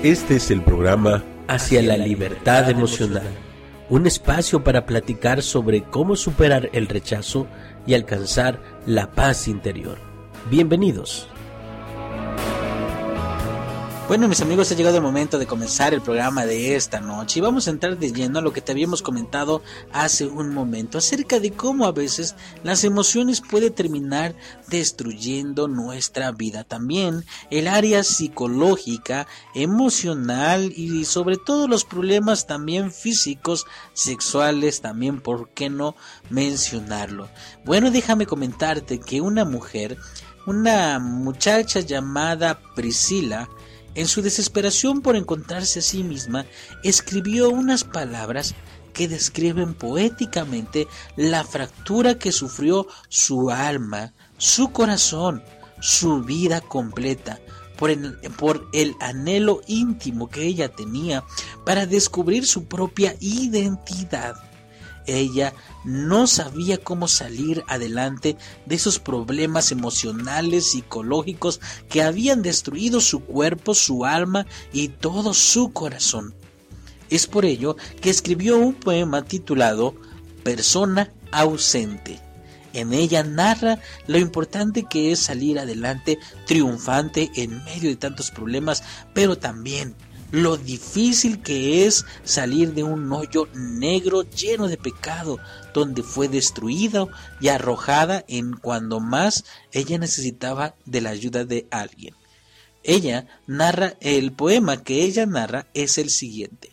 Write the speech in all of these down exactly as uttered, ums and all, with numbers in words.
Este es el programa Hacia la Libertad Emocional, un espacio para platicar sobre cómo superar el rechazo y alcanzar la paz interior. Bienvenidos. Bueno, mis amigos, ha llegado el momento de comenzar el programa de esta noche y vamos a entrar de lleno a lo que te habíamos comentado hace un momento acerca de cómo a veces las emociones pueden terminar destruyendo nuestra vida. También el área psicológica, emocional y sobre todo los problemas también físicos, sexuales, también, ¿por qué no mencionarlo? Bueno, déjame comentarte que una mujer, una muchacha llamada Priscila, en su desesperación por encontrarse a sí misma, escribió unas palabras que describen poéticamente la fractura que sufrió su alma, su corazón, su vida completa, por el, por el anhelo íntimo que ella tenía para descubrir su propia identidad. Ella no sabía cómo salir adelante de esos problemas emocionales, psicológicos que habían destruido su cuerpo, su alma y todo su corazón. Es por ello que escribió un poema titulado Persona ausente. En ella narra lo importante que es salir adelante triunfante en medio de tantos problemas, pero también lo difícil que es salir de un hoyo negro lleno de pecado, donde fue destruida y arrojada en cuando más ella necesitaba de la ayuda de alguien. Ella narra, el poema que ella narra es el siguiente: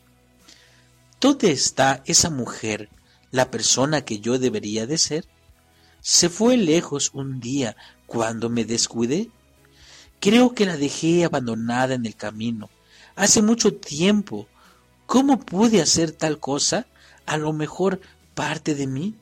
¿Dónde está esa mujer, la persona que yo debería de ser? ¿Se fue lejos un día cuando me descuidé? Creo que la dejé abandonada en el camino. Hace mucho tiempo. ¿Cómo pude hacer tal cosa? A lo mejor parte de mí.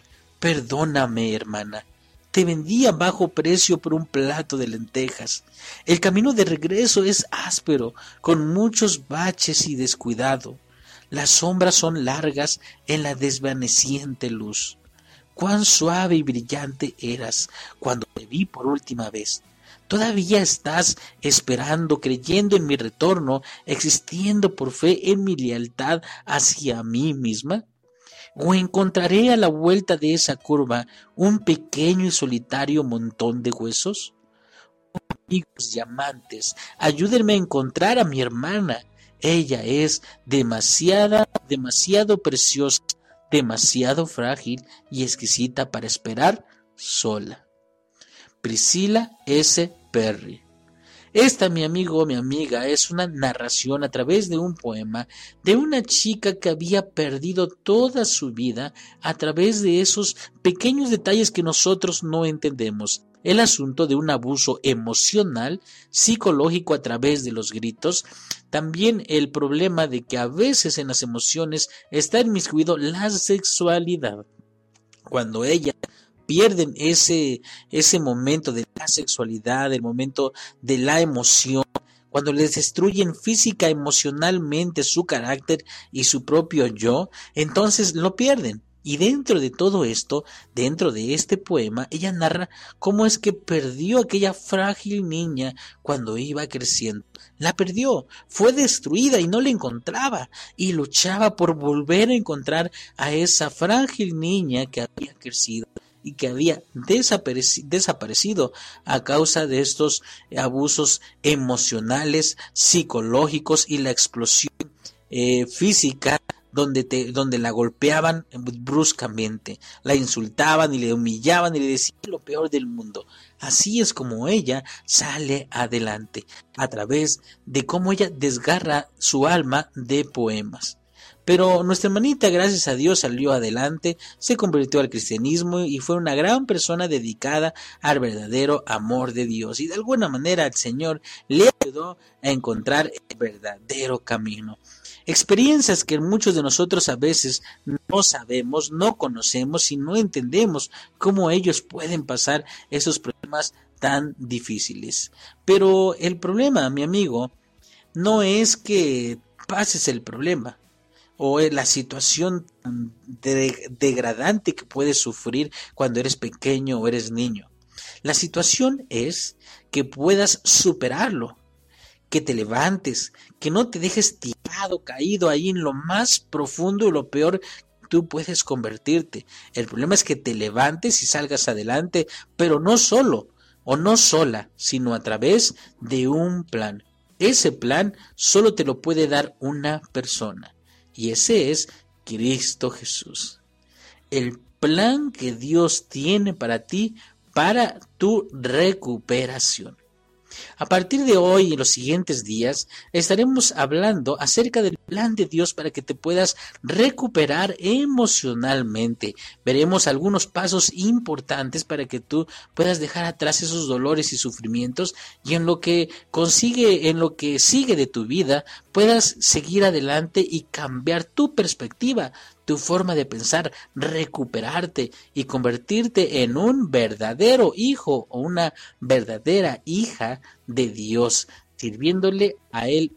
Perdóname, hermana. Te vendí a bajo precio por un plato de lentejas. El camino de regreso es áspero, con muchos baches y descuidado. Las sombras son largas en la desvaneciente luz. Cuán suave y brillante eras cuando te vi por última vez. ¿Todavía estás esperando, creyendo en mi retorno, existiendo por fe en mi lealtad hacia mí misma? ¿O encontraré a la vuelta de esa curva un pequeño y solitario montón de huesos? Amigos y amantes, ayúdenme a encontrar a mi hermana. Ella es demasiada, demasiado preciosa, demasiado frágil y exquisita para esperar sola. Priscila S. Perry. Esta, mi amigo o mi amiga, es una narración a través de un poema de una chica que había perdido toda su vida a través de esos pequeños detalles que nosotros no entendemos. El asunto de un abuso emocional, psicológico a través de los gritos. También el problema de que a veces en las emociones está inmiscuido la sexualidad. Cuando ella pierden ese, ese momento de la sexualidad, el momento de la emoción, cuando les destruyen física, emocionalmente su carácter y su propio yo, entonces lo pierden. Y dentro de todo esto, dentro de este poema, ella narra cómo es que perdió aquella frágil niña cuando iba creciendo. La perdió, fue destruida y no la encontraba, y luchaba por volver a encontrar a esa frágil niña que había crecido y que había desapareci- desaparecido a causa de estos abusos emocionales, psicológicos y la explosión eh, física donde, te, donde la golpeaban bruscamente, la insultaban y le humillaban y le decían lo peor del mundo. Así es como ella sale adelante, a través de cómo ella desgarra su alma de poemas. Pero nuestra hermanita, gracias a Dios, salió adelante, se convirtió al cristianismo y fue una gran persona dedicada al verdadero amor de Dios. Y de alguna manera el Señor le ayudó a encontrar el verdadero camino. Experiencias que muchos de nosotros a veces no sabemos, no conocemos y no entendemos cómo ellos pueden pasar esos problemas tan difíciles. Pero el problema, mi amigo, no es que pases el problema o la situación de- degradante que puedes sufrir cuando eres pequeño o eres niño. La situación es que puedas superarlo, que te levantes, que no te dejes tirado, caído ahí en lo más profundo y lo peor que tú puedes convertirte. El problema es que te levantes y salgas adelante, pero no solo o no sola, sino a través de un plan. Ese plan solo te lo puede dar una persona, y ese es Cristo Jesús. El plan que Dios tiene para ti, para tu recuperación. A partir de hoy y en los siguientes días estaremos hablando acerca del plan de Dios para que te puedas recuperar emocionalmente. Veremos algunos pasos importantes para que tú puedas dejar atrás esos dolores y sufrimientos y en lo que consigue, en lo que sigue de tu vida, puedas seguir adelante y cambiar tu perspectiva, tu forma de pensar, recuperarte y convertirte en un verdadero hijo o una verdadera hija de Dios, sirviéndole a Él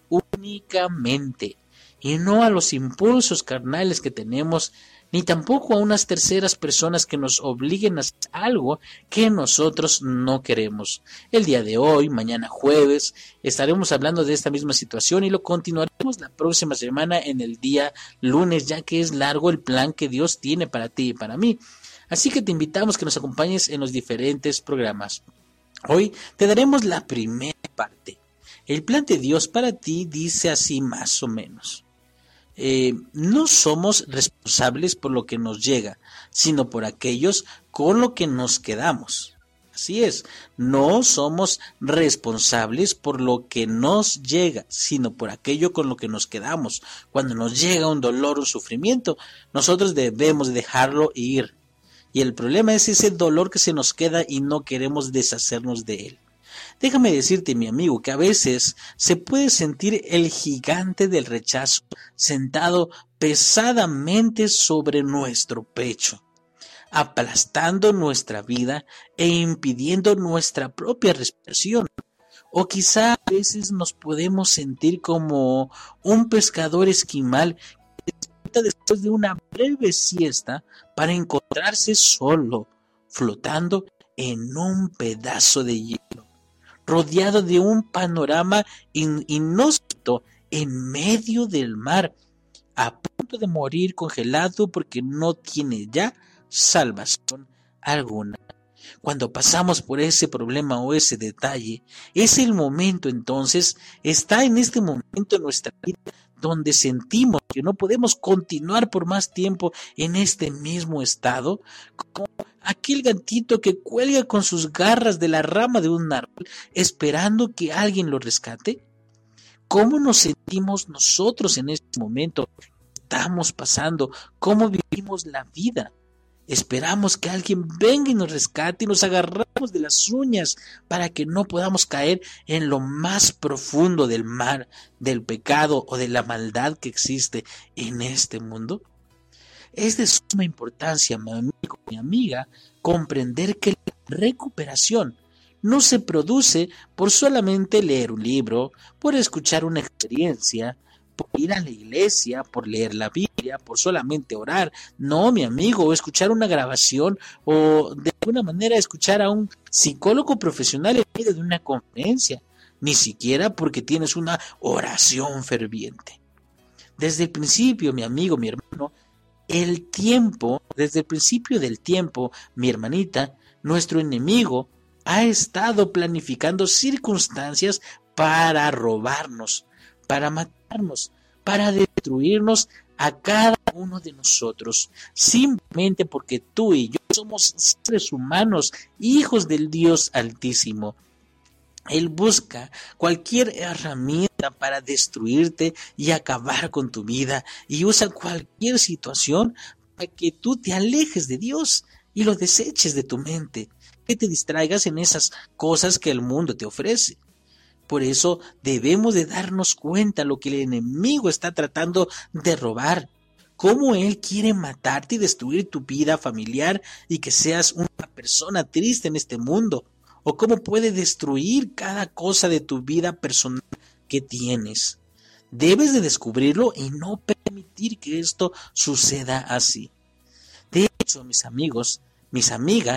únicamente y no a los impulsos carnales que tenemos, ni tampoco a unas terceras personas que nos obliguen a hacer algo que nosotros no queremos. El día de hoy, mañana jueves, estaremos hablando de esta misma situación y lo continuaremos la próxima semana en el día lunes, ya que es largo el plan que Dios tiene para ti y para mí. Así que te invitamos que nos acompañes en los diferentes programas. Hoy te daremos la primera parte. El plan de Dios para ti dice así más o menos. Eh, no somos responsables por lo que nos llega, sino por aquellos con lo que nos quedamos. Así es, no somos responsables por lo que nos llega, sino por aquello con lo que nos quedamos. Cuando nos llega un dolor o un sufrimiento, nosotros debemos dejarlo ir. Y el problema es ese dolor que se nos queda y no queremos deshacernos de él. Déjame decirte, mi amigo, que a veces se puede sentir el gigante del rechazo sentado pesadamente sobre nuestro pecho, aplastando nuestra vida e impidiendo nuestra propia respiración. O quizá a veces nos podemos sentir como un pescador esquimal que despierta después de una breve siesta para encontrarse solo, flotando en un pedazo de hielo, rodeado de un panorama in- inhóspito en medio del mar, a punto de morir congelado porque no tiene ya salvación alguna. Cuando pasamos por ese problema o ese detalle, es el momento entonces, está en este momento en nuestra vida donde sentimos que no podemos continuar por más tiempo en este mismo estado, como aquel gatito que cuelga con sus garras de la rama de un árbol esperando que alguien lo rescate. ¿Cómo nos sentimos nosotros en este momento? Estamos pasando, ¿cómo vivimos la vida? Esperamos que alguien venga y nos rescate y nos agarramos de las uñas para que no podamos caer en lo más profundo del mar, del pecado o de la maldad que existe en este mundo. Es de suma importancia, mi amigo, mi amiga, comprender que la recuperación no se produce por solamente leer un libro, por escuchar una experiencia, por ir a la iglesia, por leer la Biblia, por solamente orar. No, mi amigo, o escuchar una grabación o de alguna manera escuchar a un psicólogo profesional en medio de una conferencia, ni siquiera porque tienes una oración ferviente. Desde el principio, mi amigo, mi hermano, el tiempo, desde el principio del tiempo, mi hermanita, nuestro enemigo ha estado planificando circunstancias para robarnos, para matarnos, para destruirnos a cada uno de nosotros, simplemente porque tú y yo somos seres humanos, hijos del Dios Altísimo. Él busca cualquier herramienta para destruirte y acabar con tu vida, y usa cualquier situación para que tú te alejes de Dios y lo deseches de tu mente, que te distraigas en esas cosas que el mundo te ofrece. Por eso debemos de darnos cuenta lo que el enemigo está tratando de robar, cómo él quiere matarte y destruir tu vida familiar y que seas una persona triste en este mundo, o cómo puede destruir cada cosa de tu vida personal que tienes. Debes de descubrirlo y no permitir que esto suceda así. De hecho, mis amigos, mis amigas,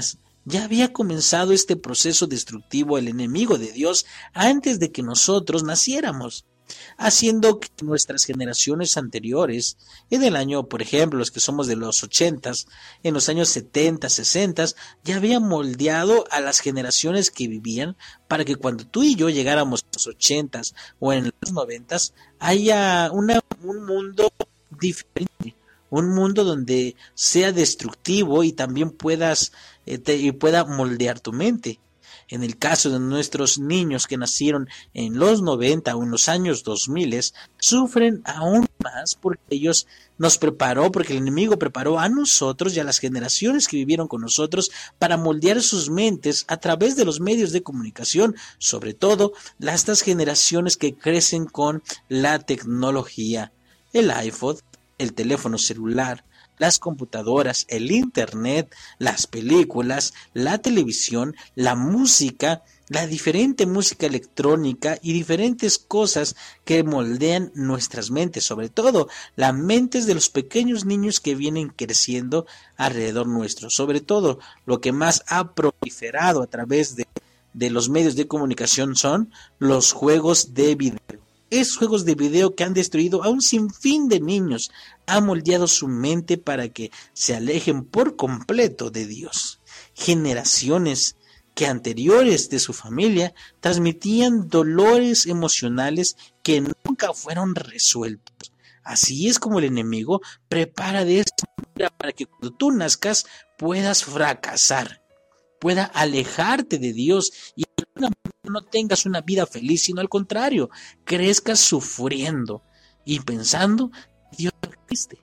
Ya había comenzado este proceso destructivo el enemigo de Dios antes de que nosotros naciéramos, haciendo que nuestras generaciones anteriores, en el año, por ejemplo, los que somos de los ochentas, en los años setenta, sesenta, ya habían moldeado a las generaciones que vivían para que cuando tú y yo llegáramos a los ochentas o en los noventas, haya una, un mundo diferente. Un mundo donde sea destructivo y también puedas eh, te, y pueda moldear tu mente. En el caso de nuestros niños que nacieron en los noventa o en los años dos mil, sufren aún más porque ellos nos preparó, porque el enemigo preparó a nosotros y a las generaciones que vivieron con nosotros para moldear sus mentes a través de los medios de comunicación, sobre todo las estas generaciones que crecen con la tecnología, el iPhone, el teléfono celular, las computadoras, el internet, las películas, la televisión, la música, la diferente música electrónica y diferentes cosas que moldean nuestras mentes, sobre todo las mentes de los pequeños niños que vienen creciendo alrededor nuestro. Sobre todo lo que más ha proliferado a través de, de los medios de comunicación son los juegos de video. Esos juegos de video que han destruido a un sinfín de niños, han moldeado su mente para que se alejen por completo de Dios. Generaciones que anteriores de su familia transmitían dolores emocionales que nunca fueron resueltos. Así es como el enemigo prepara de esta manera para que cuando tú nazcas puedas fracasar, pueda alejarte de Dios y no tengas una vida feliz, sino al contrario, crezcas sufriendo y pensando que Dios no existe,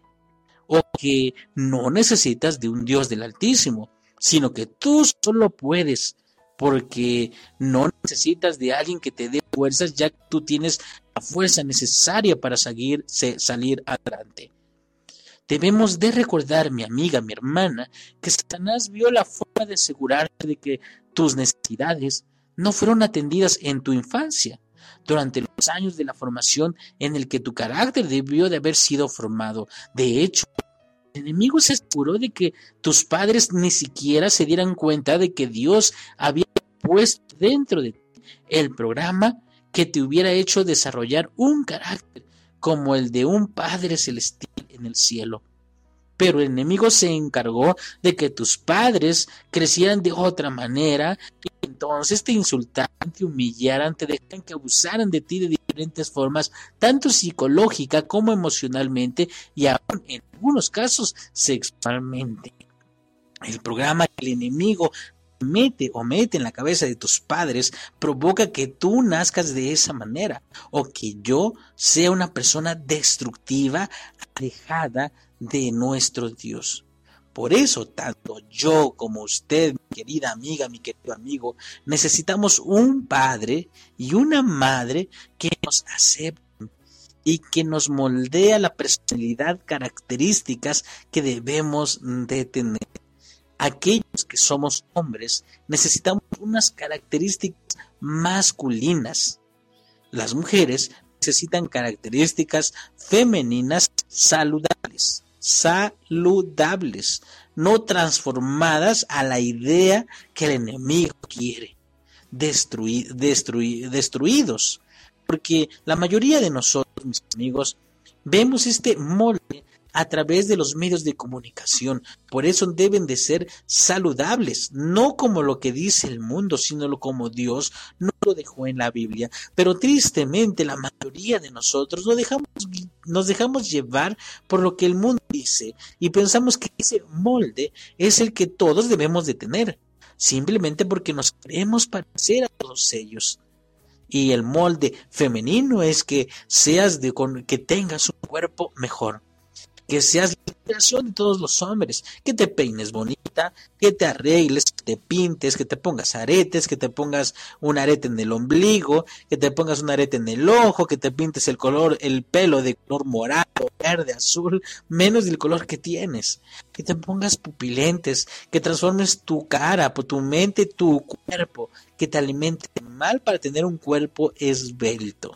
o que no necesitas de un Dios del Altísimo, sino que tú solo puedes, porque no necesitas de alguien que te dé fuerzas, ya que tú tienes la fuerza necesaria para seguir, se, salir adelante. Debemos de recordar, mi amiga, mi hermana, que Satanás vio la forma de asegurarte de que tus necesidades no fueron atendidas en tu infancia, durante los años de la formación en el que tu carácter debió de haber sido formado. De hecho, el enemigo se aseguró de que tus padres ni siquiera se dieran cuenta de que Dios había puesto dentro de ti el programa que te hubiera hecho desarrollar un carácter como el de un Padre Celestial en el cielo. Pero el enemigo se encargó de que tus padres crecieran de otra manera y entonces te insultaran, te humillaran, te dejaran que abusaran de ti de diferentes formas, tanto psicológica como emocionalmente y aún en algunos casos sexualmente. El programa que el enemigo mete o mete en la cabeza de tus padres provoca que tú nazcas de esa manera o que yo sea una persona destructiva, alejada de nuestro Dios. Por eso, tanto yo como usted, mi querida amiga, mi querido amigo, necesitamos un padre y una madre que nos acepten y que nos moldea la personalidad, características que debemos de tener. Aquellos que somos hombres necesitamos unas características masculinas. Las mujeres necesitan características femeninas saludables, saludables, no transformadas a la idea que el enemigo quiere, destruir, destruir, destruidos. Porque la mayoría de nosotros, mis amigos, vemos este molde a través de los medios de comunicación. Por eso deben de ser saludables, no como lo que dice el mundo, sino como Dios nos lo dejó en la Biblia. Pero tristemente la mayoría de nosotros nos dejamos, nos dejamos llevar por lo que el mundo dice y pensamos que ese molde es el que todos debemos de tener, simplemente porque nos queremos parecer a todos ellos. Y el molde femenino es que seas de con, que tengas un cuerpo mejor, que seas la inspiración de todos los hombres, que te peines bonita, que te arregles, que te pintes, que te pongas aretes, que te pongas un arete en el ombligo, que te pongas un arete en el ojo, que te pintes el color, el pelo de color morado, verde, azul, menos del color que tienes, que te pongas pupilentes, que transformes tu cara, tu mente, tu cuerpo, que te alimente mal para tener un cuerpo esbelto.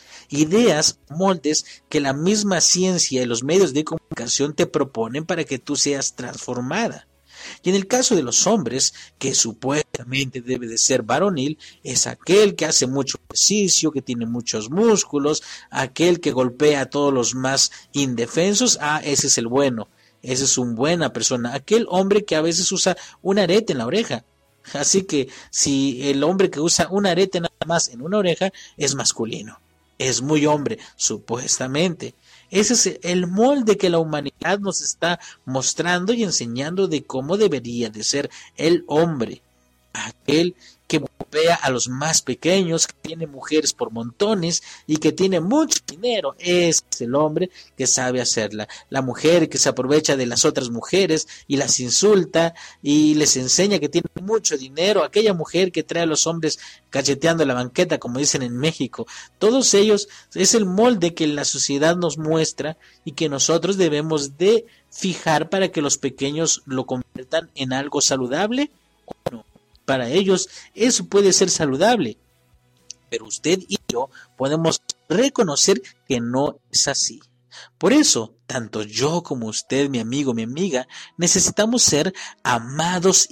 Ideas, moldes que la misma ciencia y los medios de comunicación te proponen para que tú seas transformada. Y en el caso de los hombres, que supuestamente debe de ser varonil, es aquel que hace mucho ejercicio, que tiene muchos músculos, aquel que golpea a todos los más indefensos. Ah, ese es el bueno, ese es una buena persona. Aquel hombre que a veces usa un arete en la oreja. Así que si el hombre que usa un arete nada más en una oreja es masculino, es muy hombre, supuestamente. Ese es el molde que la humanidad nos está mostrando y enseñando de cómo debería de ser el hombre. Aquel que golpea a los más pequeños, que tiene mujeres por montones y que tiene mucho dinero. Ese es el hombre que sabe hacerla. La mujer que se aprovecha de las otras mujeres y las insulta y les enseña que tiene mucho dinero. Aquella mujer que trae a los hombres cacheteando la banqueta, como dicen en México. Todos ellos es el molde que la sociedad nos muestra y que nosotros debemos de fijar para que los pequeños lo conviertan en algo saludable o no. Para ellos eso puede ser saludable, pero usted y yo podemos reconocer que no es así. Por eso, tanto yo como usted, mi amigo, mi amiga, necesitamos ser amados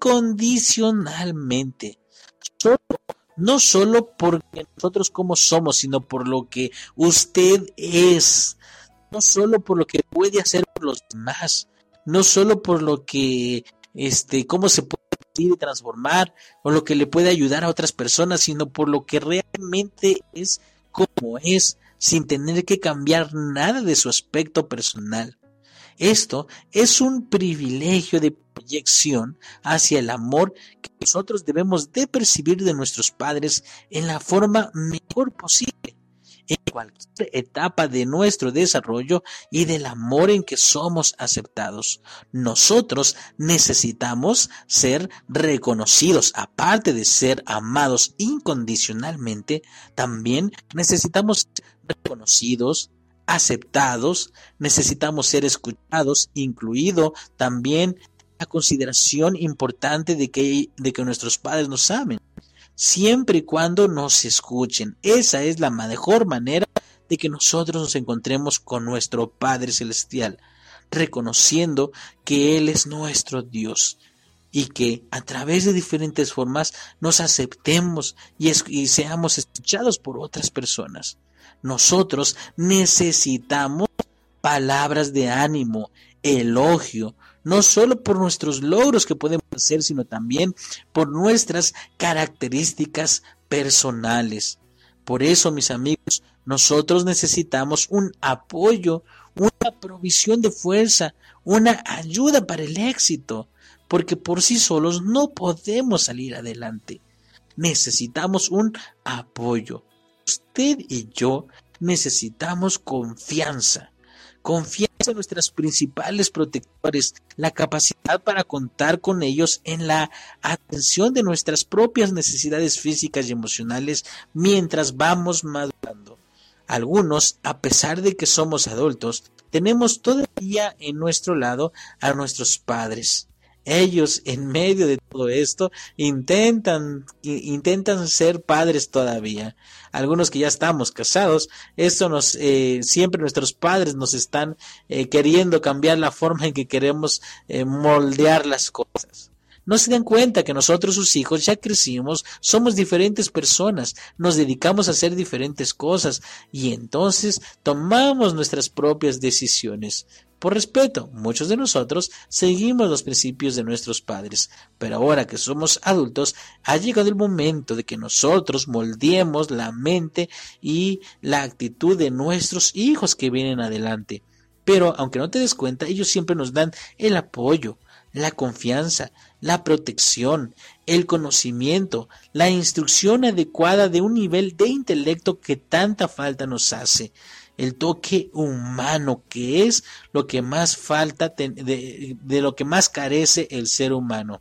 incondicionalmente. Solo, no solo porque nosotros como somos, sino por lo que usted es. No solo por lo que puede hacer por los demás, no solo por lo que, este, cómo se puede y transformar o lo que le puede ayudar a otras personas, sino por lo que realmente es como es, sin tener que cambiar nada de su aspecto personal. Esto es un privilegio de proyección hacia el amor que nosotros debemos de percibir de nuestros padres en la forma mejor posible, en cualquier etapa de nuestro desarrollo y del amor en que somos aceptados. Nosotros necesitamos ser reconocidos, aparte de ser amados incondicionalmente, también necesitamos ser reconocidos, aceptados, necesitamos ser escuchados, incluido también la consideración importante de que, de que nuestros padres nos amen. Siempre y cuando nos escuchen. Esa es la mejor manera de que nosotros nos encontremos con nuestro Padre Celestial, reconociendo que Él es nuestro Dios y que a través de diferentes formas nos aceptemos y, es, y seamos escuchados por otras personas. Nosotros necesitamos palabras de ánimo, elogio, no solo por nuestros logros que podemos hacer, sino también por nuestras características personales. Por eso, mis amigos, nosotros necesitamos un apoyo, una provisión de fuerza, una ayuda para el éxito, porque por sí solos no podemos salir adelante. Necesitamos un apoyo. Usted y yo necesitamos confianza. Confianza en nuestras principales protectores, la capacidad para contar con ellos en la atención de nuestras propias necesidades físicas y emocionales mientras vamos madurando. Algunos, a pesar de que somos adultos, tenemos todavía en nuestro lado a nuestros padres. Ellos, en medio de todo esto, intentan, intentan ser padres todavía. Algunos que ya estamos casados, esto nos, eh, siempre nuestros padres nos están eh, queriendo cambiar la forma en que queremos eh, moldear las cosas. No se dan cuenta que nosotros, sus hijos, ya crecimos, somos diferentes personas, nos dedicamos a hacer diferentes cosas y entonces tomamos nuestras propias decisiones. Por respeto, muchos de nosotros seguimos los principios de nuestros padres, pero ahora que somos adultos, ha llegado el momento de que nosotros moldeemos la mente y la actitud de nuestros hijos que vienen adelante. Pero, aunque no te des cuenta, ellos siempre nos dan el apoyo, la confianza, la protección, el conocimiento, la instrucción adecuada de un nivel de intelecto que tanta falta nos hace. El toque humano, que es lo que más falta, de, de lo que más carece el ser humano.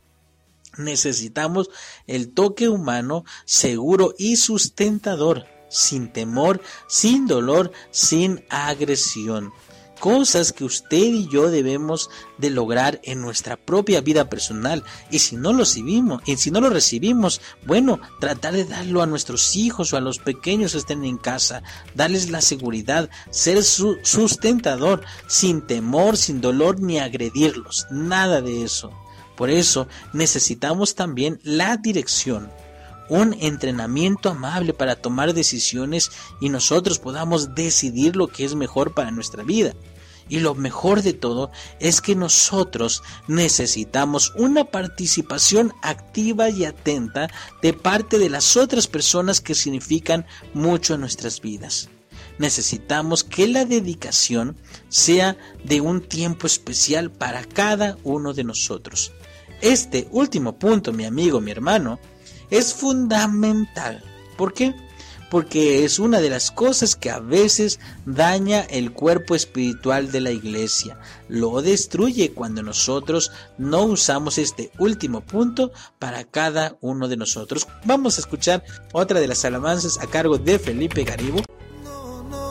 Necesitamos el toque humano seguro y sustentador, sin temor, sin dolor, sin agresión. Cosas que usted y yo debemos de lograr en nuestra propia vida personal, y si no lo recibimos, y si no lo recibimos, bueno, tratar de darlo a nuestros hijos o a los pequeños que estén en casa, darles la seguridad, ser su sustentador, sin temor, sin dolor ni agredirlos, nada de eso. Por eso necesitamos también la dirección, un entrenamiento amable para tomar decisiones y nosotros podamos decidir lo que es mejor para nuestra vida. Y lo mejor de todo es que nosotros necesitamos una participación activa y atenta de parte de las otras personas que significan mucho en nuestras vidas. Necesitamos que la dedicación sea de un tiempo especial para cada uno de nosotros. Este último punto, mi amigo, mi hermano, es fundamental. ¿Por qué? Porque es una de las cosas que a veces daña el cuerpo espiritual de la iglesia. Lo destruye cuando nosotros no usamos este último punto para cada uno de nosotros. Vamos a escuchar otra de las alabanzas a cargo de Felipe Garibo. No, no,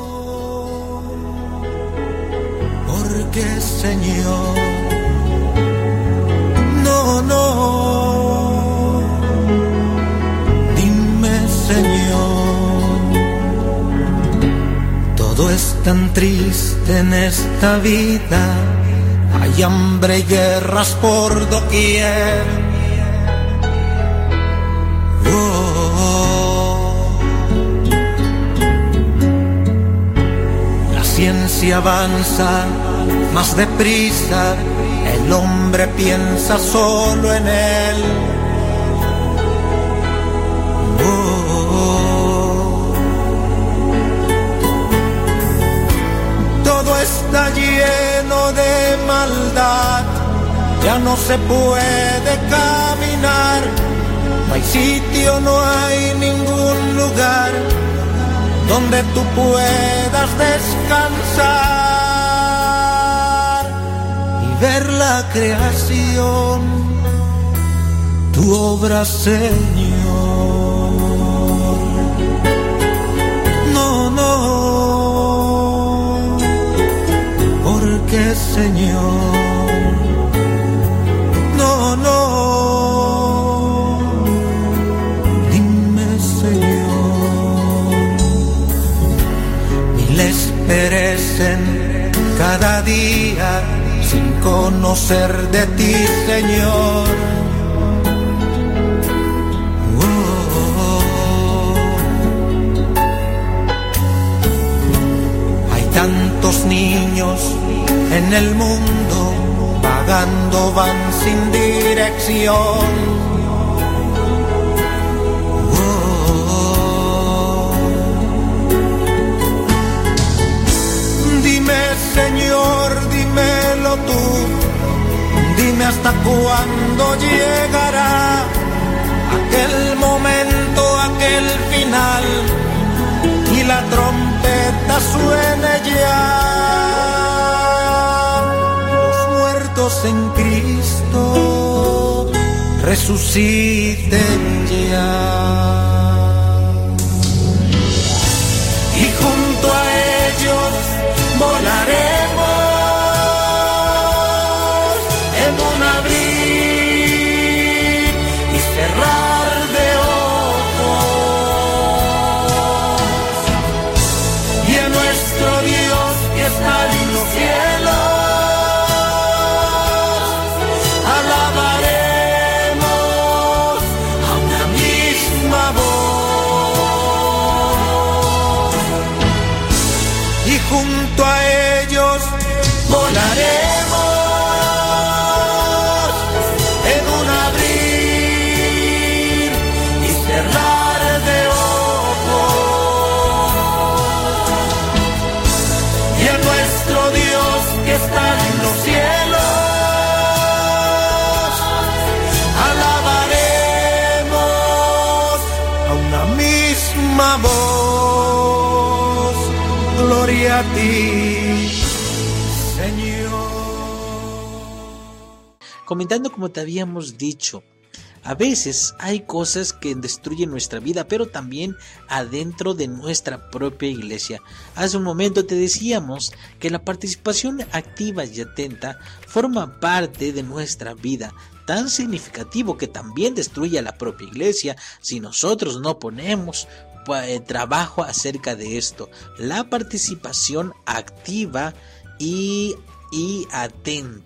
porque Señor, no, no. Señor, todo es tan triste en esta vida, hay hambre y guerras por doquier. Oh, la ciencia avanza más deprisa, el hombre piensa solo en él. Está lleno de maldad, ya no se puede caminar, no hay sitio, no hay ningún lugar donde tú puedas descansar y ver la creación, tu obra, Señor. No, no. Que Señor, no, no, dime Señor, miles perecen cada día sin conocer de ti, Señor. Oh, hay tantos niños en el mundo, vagando van sin dirección. Oh, dime Señor, dímelo tú, dime hasta cuándo llegará aquel momento, aquel final, y la trompeta suene ya. En Cristo resuciten ya, y junto a ellos volaremos en un abrir y cerrar de ojos, y a nuestro Dios que está en los cielos junto a ellos volaremos en un abrir y cerrar de ojos, y a nuestro Dios que está en los cielos alabaremos a una misma voz. Gloria a ti, Señor. Comentando como te habíamos dicho, a veces hay cosas que destruyen nuestra vida, pero también adentro de nuestra propia iglesia. Hace un momento te decíamos que la participación activa y atenta forma parte de nuestra vida, tan significativo que también destruye a la propia iglesia si nosotros no ponemos trabajo acerca de esto. La participación activa y, y atenta.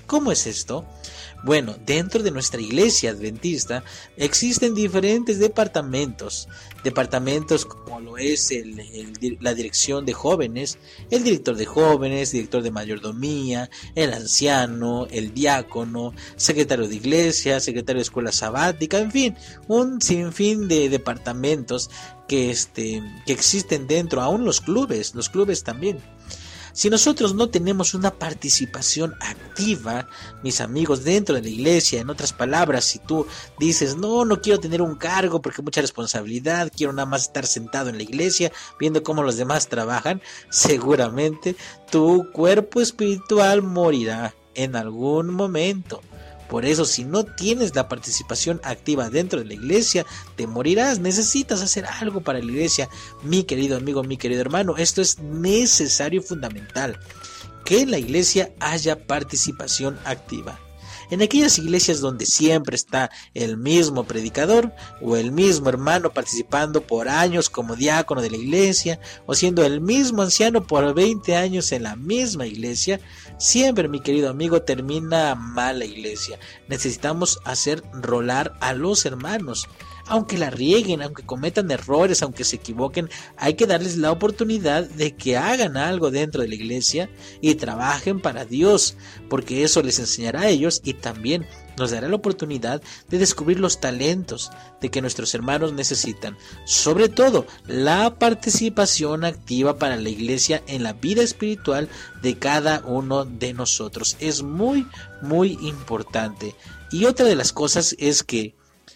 ¿Cómo es esto? Bueno, dentro de nuestra iglesia adventista existen diferentes departamentos, departamentos como lo es el, el, la dirección de jóvenes, el director de jóvenes, director de mayordomía, el anciano, el diácono, secretario de iglesia, secretario de escuela sabática, en fin, un sinfín de departamentos que, este, que existen dentro, aún los clubes, los clubes también. Si nosotros no tenemos una participación activa, mis amigos, dentro de la iglesia, en otras palabras, si tú dices, no, no quiero tener un cargo porque mucha responsabilidad, quiero nada más estar sentado en la iglesia viendo cómo los demás trabajan, seguramente tu cuerpo espiritual morirá en algún momento. Por eso, si no tienes la participación activa dentro de la iglesia, te morirás. Necesitas hacer algo para la iglesia, mi querido amigo, mi querido hermano. Esto es necesario y fundamental, que en la iglesia haya participación activa. En aquellas iglesias donde siempre está el mismo predicador o el mismo hermano participando por años como diácono de la iglesia, o siendo el mismo anciano por veinte años en la misma iglesia, siempre, mi querido amigo, termina mal la iglesia. Necesitamos hacer rolar a los hermanos. Aunque la rieguen, aunque cometan errores, aunque se equivoquen, hay que darles la oportunidad de que hagan algo dentro de la iglesia y trabajen para Dios, porque eso les enseñará a ellos y también nos dará la oportunidad de descubrir los talentos de que nuestros hermanos necesitan. Sobre todo, la participación activa para la iglesia en la vida espiritual de cada uno de nosotros es muy, muy importante. Y otra de las cosas es que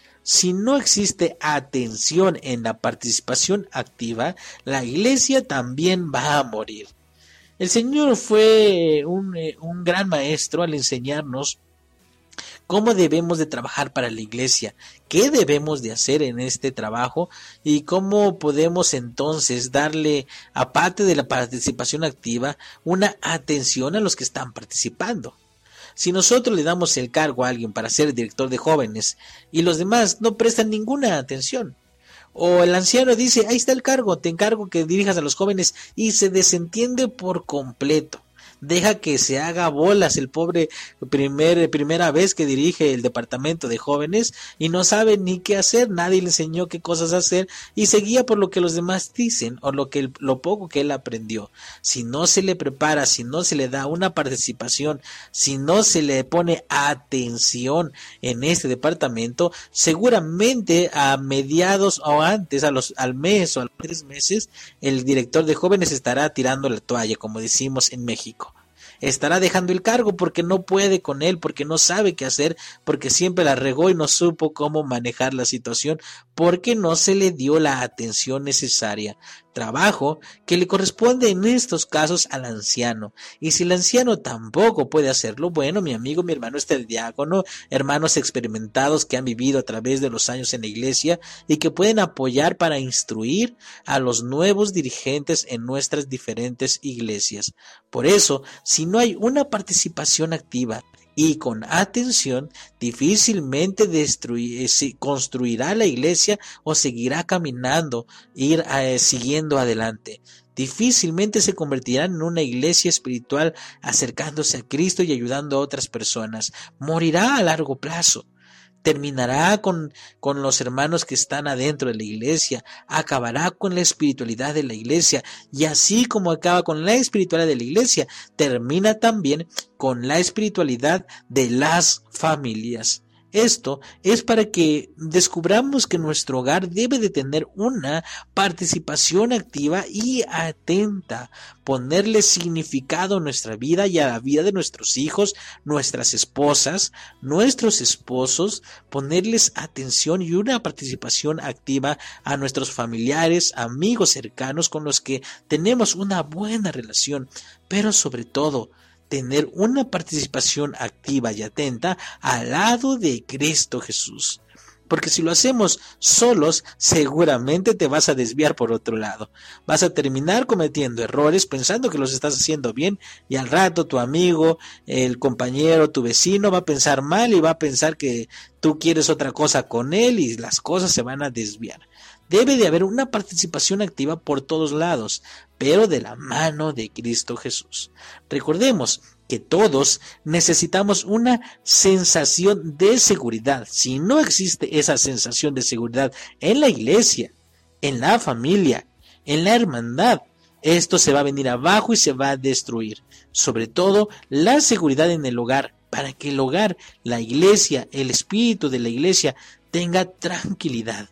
si no existe atención en la participación activa, la iglesia también va a morir. El Señor fue un, un gran maestro al enseñarnos cómo debemos de trabajar para la iglesia, qué debemos de hacer en este trabajo y cómo podemos entonces darle, aparte de la participación activa, una atención a los que están participando. Si nosotros le damos el cargo a alguien para ser director de jóvenes y los demás no prestan ninguna atención, o el anciano dice, ahí está el cargo, te encargo que dirijas a los jóvenes, y se desentiende por completo, deja que se haga bolas el pobre primer, primera vez que dirige el departamento de jóvenes y no sabe ni qué hacer, nadie le enseñó qué cosas hacer y se guía por lo que los demás dicen o lo, que, lo poco que él aprendió. Si no se le prepara, si no se le da una participación, si no se le pone atención en este departamento, seguramente a mediados o antes, a los, al mes o a los tres meses, el director de jóvenes estará tirando la toalla, como decimos en México. Estará dejando el cargo porque no puede con él, porque no sabe qué hacer, porque siempre la regó y no supo cómo manejar la situación, porque no se le dio la atención necesaria. Trabajo que le corresponde en estos casos al anciano. Y si el anciano tampoco puede hacerlo, bueno, mi amigo, mi hermano, está el diácono, hermanos experimentados que han vivido a través de los años en la iglesia y que pueden apoyar para instruir a los nuevos dirigentes en nuestras diferentes iglesias. Por eso, si no hay una participación activa y con atención, difícilmente destruir, construirá la iglesia o seguirá caminando, ir eh, siguiendo adelante. Difícilmente se convertirán en una iglesia espiritual acercándose a Cristo y ayudando a otras personas. Morirá a largo plazo. Terminará con, con los hermanos que están adentro de la iglesia, acabará con la espiritualidad de la iglesia, y así como acaba con la espiritualidad de la iglesia, termina también con la espiritualidad de las familias. Esto es para que descubramos que nuestro hogar debe de tener una participación activa y atenta, ponerle significado a nuestra vida y a la vida de nuestros hijos, nuestras esposas, nuestros esposos, ponerles atención y una participación activa a nuestros familiares, amigos cercanos con los que tenemos una buena relación, pero sobre todo, tener una participación activa y atenta al lado de Cristo Jesús. Porque si lo hacemos solos, seguramente te vas a desviar por otro lado. Vas a terminar cometiendo errores pensando que los estás haciendo bien y al rato tu amigo, el compañero, tu vecino va a pensar mal y va a pensar que tú quieres otra cosa con él y las cosas se van a desviar. Debe de haber una participación activa por todos lados, pero de la mano de Cristo Jesús. Recordemos que todos necesitamos una sensación de seguridad. Si no existe esa sensación de seguridad en la iglesia, en la familia, en la hermandad, esto se va a venir abajo y se va a destruir. Sobre todo la seguridad en el hogar, para que el hogar, la iglesia, el espíritu de la iglesia tenga tranquilidad.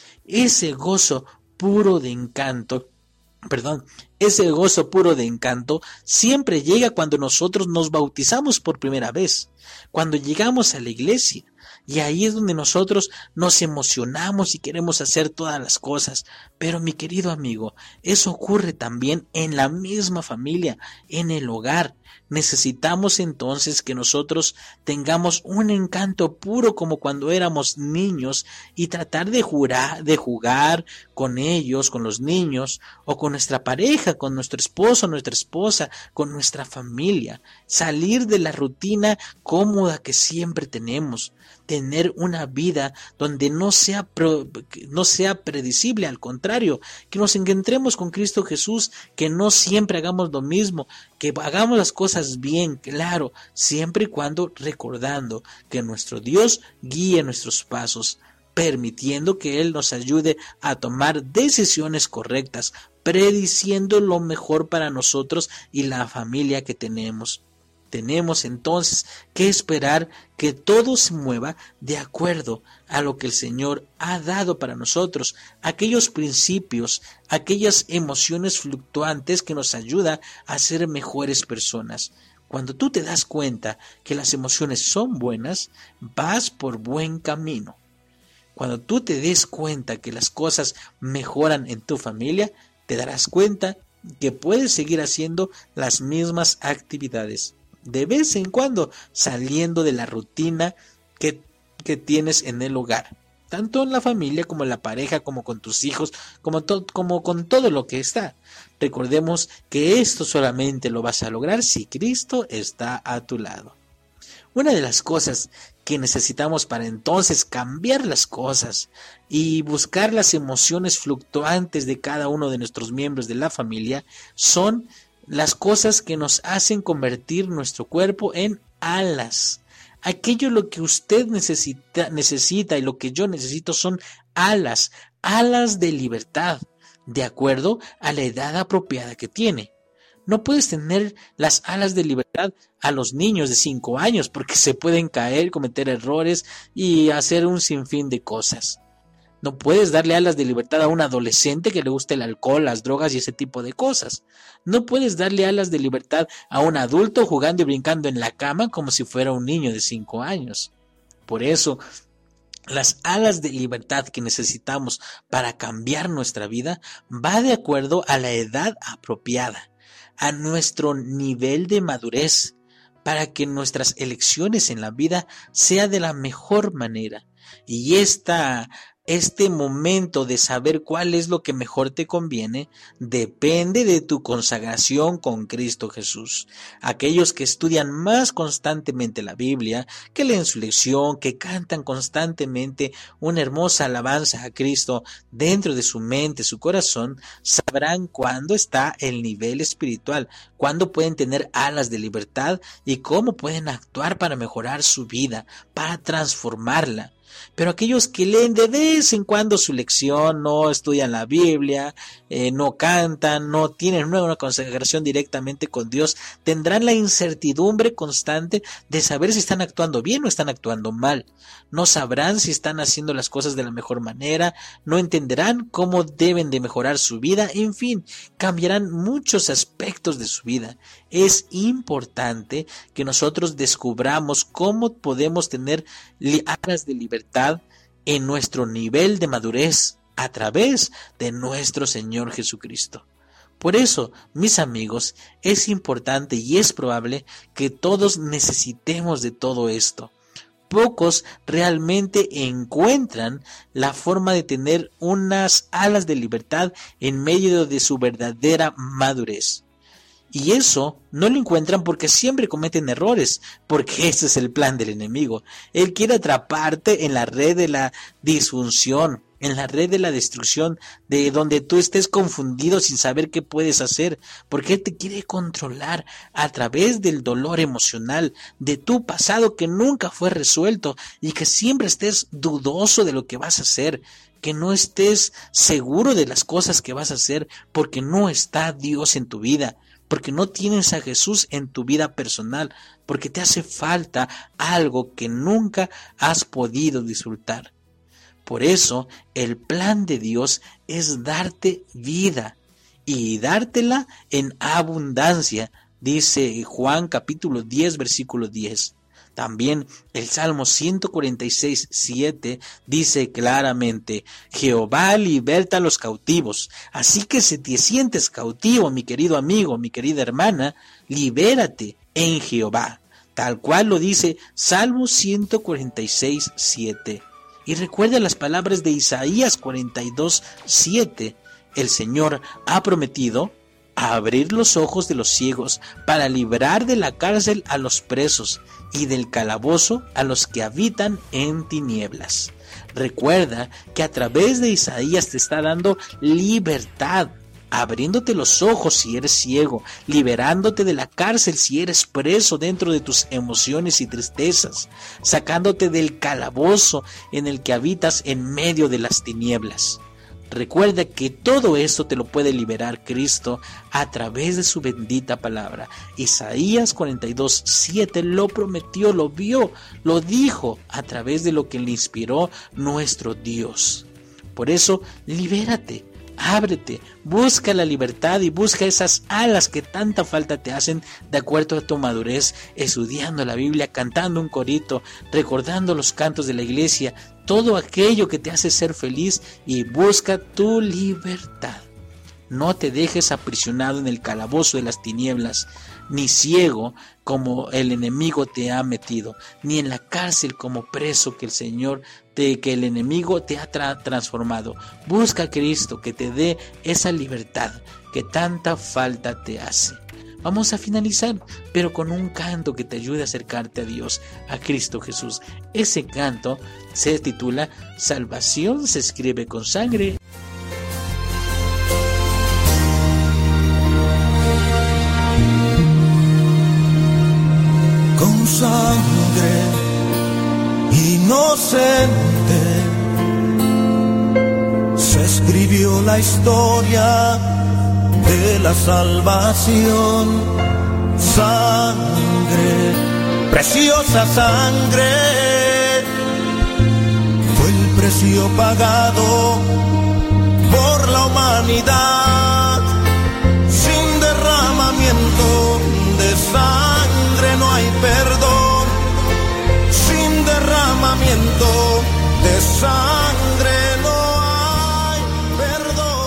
Ese gozo puro de encanto, perdón, ese gozo puro de encanto siempre llega cuando nosotros nos bautizamos por primera vez, cuando llegamos a la iglesia. Y ahí es donde nosotros nos emocionamos y queremos hacer todas las cosas. Pero mi querido amigo, eso ocurre también en la misma familia, en el hogar. Necesitamos entonces que nosotros tengamos un encanto puro como cuando éramos niños y tratar de jurar, de jugar con ellos, con los niños, o con nuestra pareja, con nuestro esposo, nuestra esposa, con nuestra familia. Salir de la rutina cómoda que siempre tenemos. Tener una vida donde no sea, pro, no sea predecible, al contrario, que nos encontremos con Cristo Jesús, que no siempre hagamos lo mismo, que hagamos las cosas bien, claro, siempre y cuando recordando que nuestro Dios guíe nuestros pasos, permitiendo que Él nos ayude a tomar decisiones correctas, prediciendo lo mejor para nosotros y la familia que tenemos. Tenemos entonces que esperar que todo se mueva de acuerdo a lo que el Señor ha dado para nosotros, aquellos principios, aquellas emociones fluctuantes que nos ayudan a ser mejores personas. Cuando tú te das cuenta que las emociones son buenas, vas por buen camino. Cuando tú te des cuenta que las cosas mejoran en tu familia, te darás cuenta que puedes seguir haciendo las mismas actividades. De vez en cuando saliendo de la rutina que, que tienes en el hogar, tanto en la familia como en la pareja, como con tus hijos, como, to, como con todo lo que está. Recordemos que esto solamente lo vas a lograr si Cristo está a tu lado. Una de las cosas que necesitamos para entonces cambiar las cosas y buscar las emociones fluctuantes de cada uno de nuestros miembros de la familia son las cosas que nos hacen convertir nuestro cuerpo en alas. Aquello lo que usted necesita, necesita y lo que yo necesito son alas, alas de libertad, de acuerdo a la edad apropiada que tiene. No puedes tener las alas de libertad a los niños de cinco años porque se pueden caer, cometer errores y hacer un sinfín de cosas. No puedes darle alas de libertad a un adolescente que le guste el alcohol, las drogas y ese tipo de cosas. No puedes darle alas de libertad a un adulto jugando y brincando en la cama como si fuera un niño de cinco años. Por eso, las alas de libertad que necesitamos para cambiar nuestra vida va de acuerdo a la edad apropiada, a nuestro nivel de madurez, para que nuestras elecciones en la vida sean de la mejor manera. Y esta Este momento de saber cuál es lo que mejor te conviene depende de tu consagración con Cristo Jesús. Aquellos que estudian más constantemente la Biblia, que leen su lección, que cantan constantemente una hermosa alabanza a Cristo dentro de su mente, su corazón, sabrán cuándo está el nivel espiritual, cuándo pueden tener alas de libertad y cómo pueden actuar para mejorar su vida, para transformarla. Pero aquellos que leen de vez en cuando su lección, no estudian la Biblia, eh, no cantan, no tienen una consagración directamente con Dios, tendrán la incertidumbre constante de saber si están actuando bien o están actuando mal. No sabrán si están haciendo las cosas de la mejor manera, no entenderán cómo deben de mejorar su vida, en fin, cambiarán muchos aspectos de su vida. Es importante que nosotros descubramos cómo podemos tener alas de libertad en nuestro nivel de madurez a través de nuestro Señor Jesucristo. Por eso, mis amigos, es importante y es probable que todos necesitemos de todo esto. Pocos realmente encuentran la forma de tener unas alas de libertad en medio de su verdadera madurez. Y eso no lo encuentran porque siempre cometen errores, porque ese es el plan del enemigo. Él quiere atraparte en la red de la disfunción, en la red de la destrucción, de donde tú estés confundido sin saber qué puedes hacer, porque Él te quiere controlar a través del dolor emocional, de tu pasado que nunca fue resuelto y que siempre estés dudoso de lo que vas a hacer, que no estés seguro de las cosas que vas a hacer porque no está Dios en tu vida, porque no tienes a Jesús en tu vida personal, porque te hace falta algo que nunca has podido disfrutar. Por eso, el plan de Dios es darte vida y dártela en abundancia, dice Juan capítulo diez, versículo diez. También el Salmo ciento cuarenta y seis, siete dice claramente: Jehová liberta a los cautivos. Así que si te sientes cautivo, mi querido amigo, mi querida hermana, libérate en Jehová. Tal cual lo dice Salmo ciento cuarenta y seis, siete. Y recuerda las palabras de Isaías cuarenta y dos, siete. El Señor ha prometido abrir los ojos de los ciegos para librar de la cárcel a los presos y del calabozo a los que habitan en tinieblas. Recuerda que a través de Isaías te está dando libertad, abriéndote los ojos si eres ciego, liberándote de la cárcel si eres preso dentro de tus emociones y tristezas, sacándote del calabozo en el que habitas en medio de las tinieblas. Recuerda que todo esto te lo puede liberar Cristo a través de su bendita palabra. Isaías cuarenta y dos, siete lo prometió, lo vio, lo dijo a través de lo que le inspiró nuestro Dios. Por eso, libérate, ábrete, busca la libertad y busca esas alas que tanta falta te hacen de acuerdo a tu madurez, estudiando la Biblia, cantando un corito, recordando los cantos de la iglesia, todo aquello que te hace ser feliz, y busca tu libertad. No te dejes aprisionado en el calabozo de las tinieblas, ni ciego como el enemigo te ha metido, ni en la cárcel como preso que el Señor te, que el enemigo te ha tra- transformado. Busca a Cristo que te dé esa libertad que tanta falta te hace. Vamos a finalizar, pero con un canto que te ayude a acercarte a Dios, a Cristo Jesús. Ese canto se titula Salvación se escribe con sangre. Con sangre inocente se escribió la historia de la salvación. Sangre, preciosa sangre, fue el precio pagado por la humanidad. Sin derramamiento de sangre no hay perdón. Sin derramamiento de sangre no hay perdón.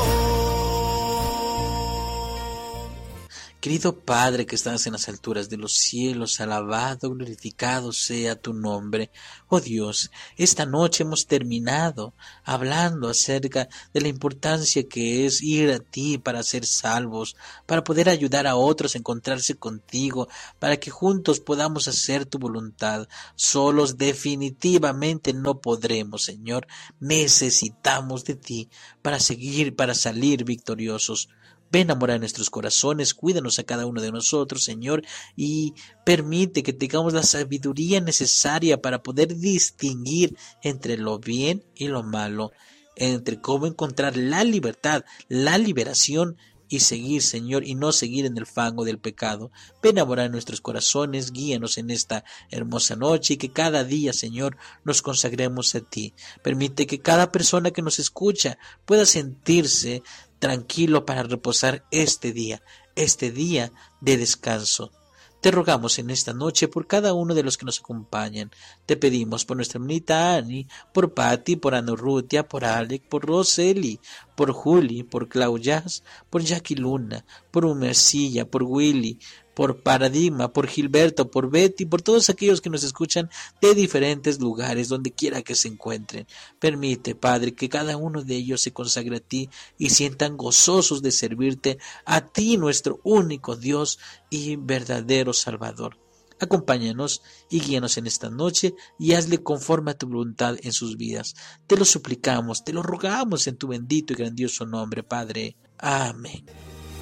Querido Padre que estás en las alturas de los cielos, alabado, glorificado sea tu nombre. Oh Dios, esta noche hemos terminado hablando acerca de la importancia que es ir a ti para ser salvos, para poder ayudar a otros a encontrarse contigo, para que juntos podamos hacer tu voluntad. Solos definitivamente no podremos, Señor. Necesitamos de ti para seguir, para salir victoriosos. Ven a morar en nuestros corazones, cuídanos a cada uno de nosotros, Señor, y permite que tengamos la sabiduría necesaria para poder distinguir entre lo bien y lo malo, entre cómo encontrar la libertad, la liberación y seguir, Señor, y no seguir en el fango del pecado. Ven a morar en nuestros corazones, guíanos en esta hermosa noche y que cada día, Señor, nos consagremos a ti. Permite que cada persona que nos escucha pueda sentirse tranquilo para reposar este día, este día de descanso. Te rogamos en esta noche por cada uno de los que nos acompañan. Te pedimos por nuestra hermanita Ani, por Patti, por Ana Rutia, por Alec, por Roseli, por Juli, por Claudias, por Jackie Luna, por Umercilla, por Willy, por Paradigma, por Gilberto, por Betty, por todos aquellos que nos escuchan de diferentes lugares, donde quiera que se encuentren. Permite, Padre, que cada uno de ellos se consagre a ti y sientan gozosos de servirte a ti, nuestro único Dios y verdadero Salvador. Acompáñanos y guíanos en esta noche y hazle conforme a tu voluntad en sus vidas. Te lo suplicamos, te lo rogamos en tu bendito y grandioso nombre, Padre. Amén.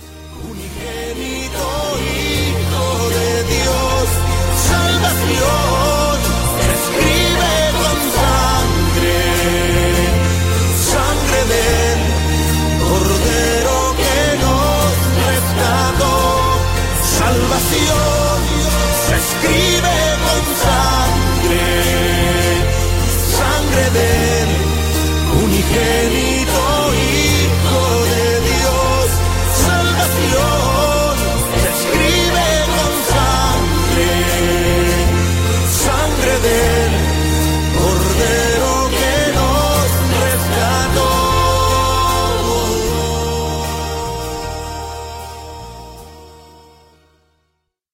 Unigénito Hijo de Dios, salvación.